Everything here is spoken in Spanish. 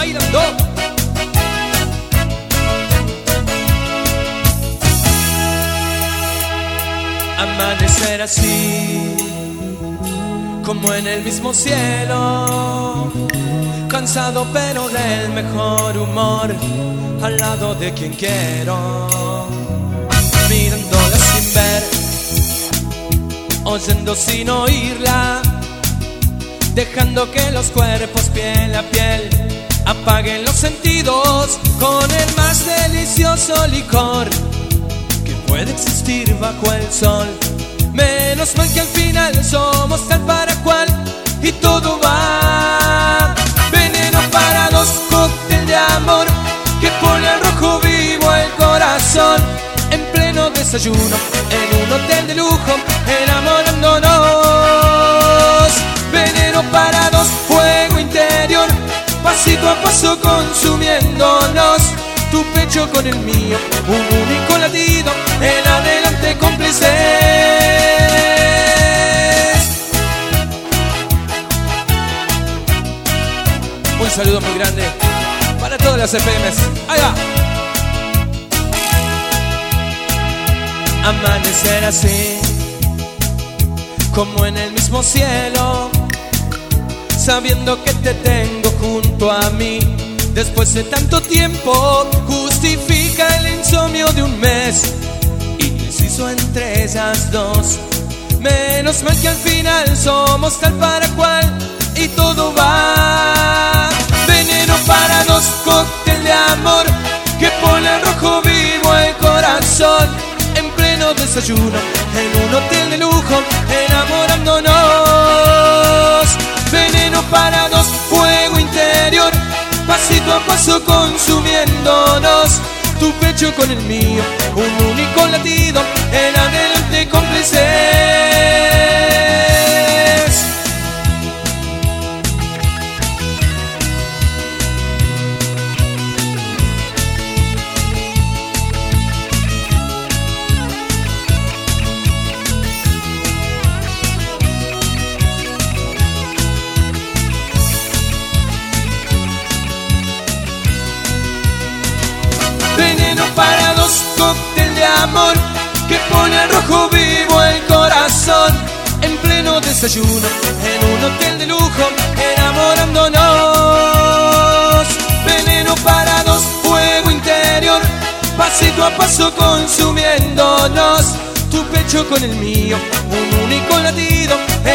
bailando. Amanecer así, como en el mismo cielo, cansado pero del mejor humor, al lado de quien quiero, mirándola sin ver, oyendo sin oírla, dejando que los cuerpos piel a piel apaguen los sentidos con el más delicioso licor que puede existir bajo el sol. Menos mal que al final somos tal para cual y todo va. Veneno para dos, cóctel de amor que pone al rojo vivo el corazón. En pleno desayuno, en un hotel de lujo, enamorándonos. Veneno para dos, fuego interior, pasito a paso consumiéndonos. Tu pecho con el mío, un único latido, en adelante cómplices. Un saludo muy grande para todas las FMs. ¡Ahí va! Amanecer así, como en el mismo cielo, sabiendo que te tengo junto a mí. Después de tanto tiempo, justifica el insomnio de un mes indeciso entre ellas dos. Menos mal que al final somos tal para cual y todo va. Veneno para dos, cóctel de amor que pone al rojo vivo el corazón. En pleno desayuno, en un hotel de lujo, enamorándonos. Veneno para dos, fuego interior, pasito a paso consumiéndonos. Tu pecho con el mío, un único latido, en adelante cómplices. Veneno para dos, cóctel de amor que pone al rojo vivo el corazón. En pleno desayuno, en un hotel de lujo, enamorándonos. Veneno para dos, fuego interior, pasito a paso consumiéndonos. Tu pecho con el mío, un único latido,